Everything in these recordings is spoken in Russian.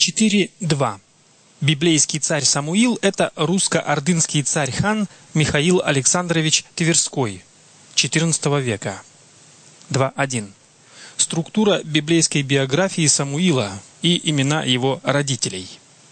4.2. Библейский царь Самуил – это русско-ордынский царь-хан Михаил Александрович Тверской, XIV века. 2.1. Структура библейской биографии Самуила и имена его родителей.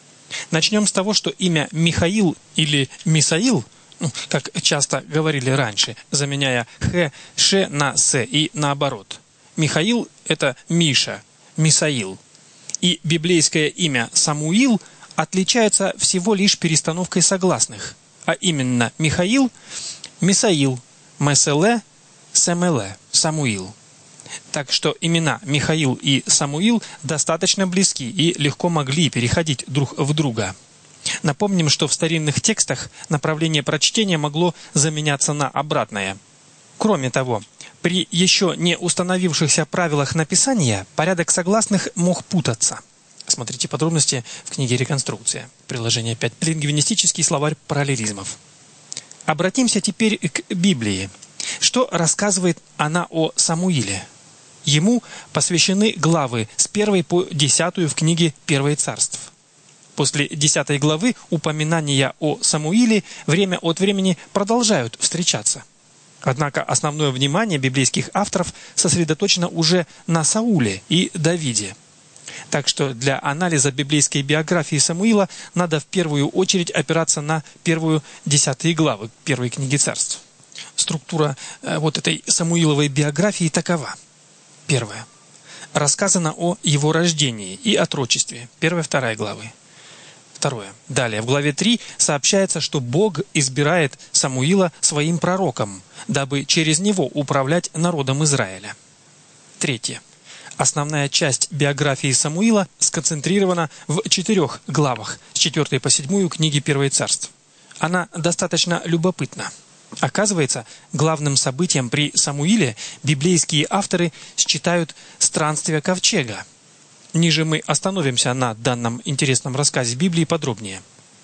Начнем с того, что имя Михаил или Мисаил, как часто говорили раньше, заменяя «х», «ш» на «с» и наоборот. Михаил – это Миша, Мисаил. И библейское имя Самуил отличается всего лишь перестановкой согласных, а именно Михаил – Мисаил, Меселе – Семеле, Самуил. Так что имена Михаил и Самуил достаточно близки и легко могли переходить друг в друга. Напомним, что в старинных текстах направление прочтения могло заменяться на обратное. Кроме того, при еще не установившихся правилах написания порядок согласных мог путаться. Смотрите подробности в книге «Реконструкция». Приложение 5. Лингвистический словарь параллелизмов. Обратимся теперь к Библии. Что рассказывает она о Самуиле? Ему посвящены главы с 1 по 10 в книге «Первое царств». После 10 главы упоминания о Самуиле время от времени продолжают встречаться. Однако основное внимание библейских авторов сосредоточено уже на Сауле и Давиде. Так что для анализа библейской биографии Самуила надо в первую очередь опираться на первую 10 главы первой книги царств. Структура этой Самуиловой биографии такова. Первое. Рассказано о его рождении и отрочестве. 1-2 главы. Второе. Далее, в главе 3 сообщается, что Бог избирает Самуила своим пророком, дабы через него управлять народом Израиля. Третье. Основная часть биографии Самуила сконцентрирована в 4 главах, с 4 по 7 книги «Первое царств». Она достаточно любопытна. Оказывается, главным событием при Самуиле библейские авторы считают странствие ковчега. Ниже мы остановимся на данном интересном рассказе Библии подробнее.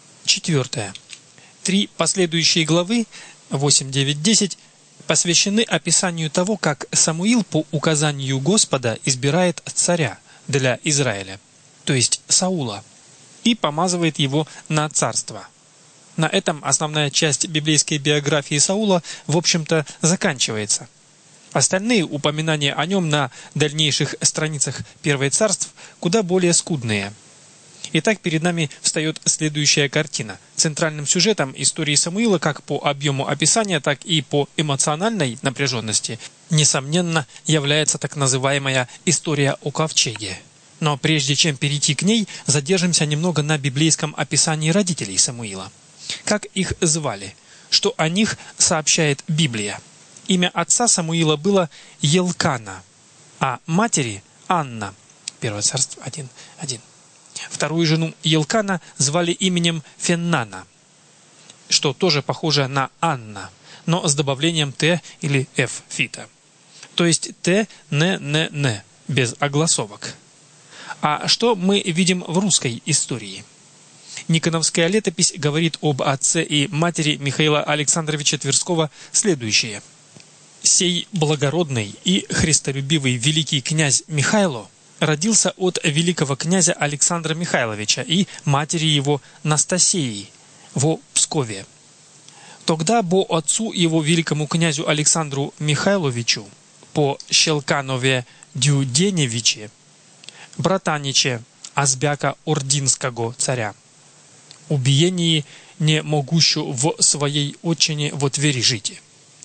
4. 3 последующие главы, 8, 9, 10, посвящены описанию того, как Самуил по указанию Господа избирает царя для Израиля, то есть Саула, и помазывает его на царство. На этом основная часть библейской биографии Саула, в общем-то, заканчивается. Остальные упоминания о нем на дальнейших страницах Первых царств куда более скудные. Итак, перед нами встает следующая картина. Центральным сюжетом истории Самуила как по объему описания, так и по эмоциональной напряженности, несомненно, является так называемая история о ковчеге. Но прежде чем перейти к ней, задержимся немного на библейском описании родителей Самуила. Как их звали? Что о них сообщает Библия? Имя отца Самуила было Елкана, а матери – Анна. 1 Царств 1:1. Вторую жену Елкана звали именем Феннана, что тоже похоже на Анна, но с добавлением «т» или «ф» фита. То есть «т», «н», «н», «н», без огласовок. А что мы видим в русской истории? Никоновская летопись говорит об отце и матери Михаила Александровича Тверского следующее. «Сей благородный и христолюбивый великий князь Михайло родился от великого князя Александра Михайловича и матери его Настасии во Пскове. Тогда бо отцу его великому князю Александру Михайловичу по Щелканове Дюденевиче, братаниче Азбяка Ординского царя, убиении не могущу в своей отчине во Твери жити.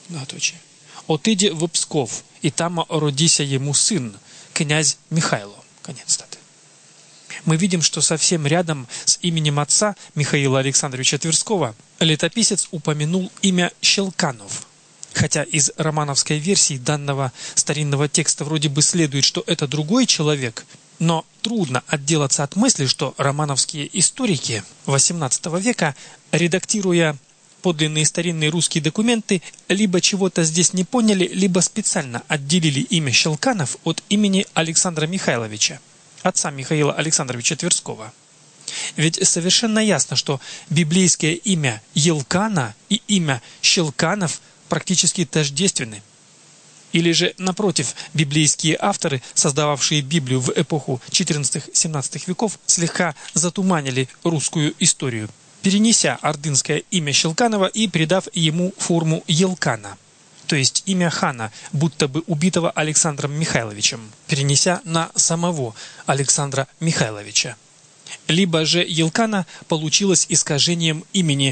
Отыде в Псков, и там родися ему сын, князь Михайло». Конец цитаты. Мы видим, что совсем рядом с именем отца Михаила Александровича Тверского летописец упомянул имя Щелканов. Хотя из романовской версии данного старинного текста вроде бы следует, что это другой человек, но трудно отделаться от мысли, что романовские историки XVIII века, редактируя подлинные старинные русские документы, либо чего-то здесь не поняли, либо специально отделили имя Щелканов от имени Александра Михайловича, отца Михаила Александровича Тверского. Ведь совершенно ясно, что библейское имя Елкана и имя Щелканов практически тождественны. Или же, напротив, библейские авторы, создававшие Библию в эпоху 14-17 веков, слегка затуманили русскую историю, перенеся ордынское имя Щелканова и придав ему форму Елкана, то есть имя хана, будто бы убитого Александром Михайловичем, перенеся на самого Александра Михайловича. Либо же Елкана получилось искажением имени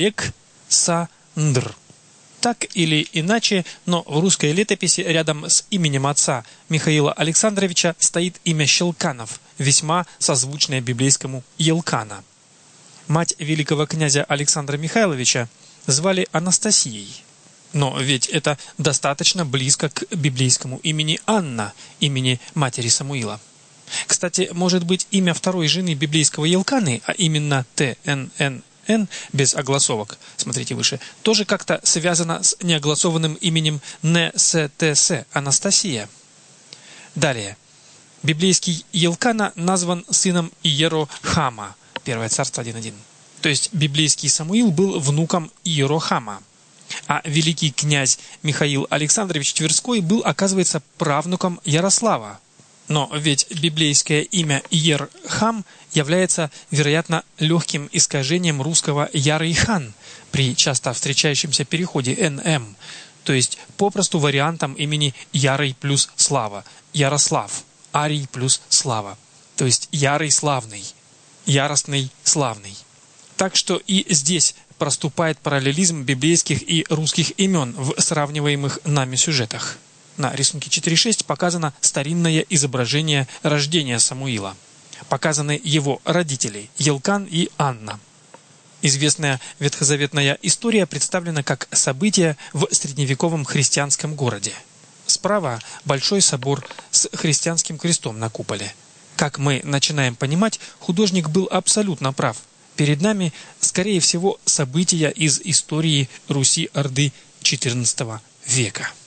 Александр. Так или иначе, но в русской летописи рядом с именем отца Михаила Александровича стоит имя Щелканов, весьма созвучное библейскому Елкана. Мать великого князя Александра Михайловича звали Анастасией. Но ведь это достаточно близко к библейскому имени Анна, имени матери Самуила. Кстати, может быть, имя второй жены библейского Елканы, а именно ТНН, без огласовок, смотрите выше, тоже как-то связано с неогласованным именем НСТС, Анастасия. Далее. Библейский Елкана назван сыном Иерохама, 1 Царство 1.1. То есть библейский Самуил был внуком Иерохама. А великий князь Михаил Александрович Тверской был, оказывается, правнуком Ярослава. Но ведь библейское имя Иерхам является, вероятно, легким искажением русского Ярый хан при часто встречающемся переходе НМ, то есть попросту вариантом имени Ярый плюс Слава, Ярослав, Арий плюс Слава, то есть Ярый славный, яростный славный. Так что и здесь проступает параллелизм библейских и русских имен в сравниваемых нами сюжетах. На рисунке 4.6 показано старинное изображение рождения Самуила. Показаны его родители Елкан и Анна. Известная ветхозаветная история представлена как событие в средневековом христианском городе. Справа большой собор с христианским крестом на куполе. Как мы начинаем понимать, художник был абсолютно прав. Перед нами, скорее всего, события из истории Руси-Орды XIV века.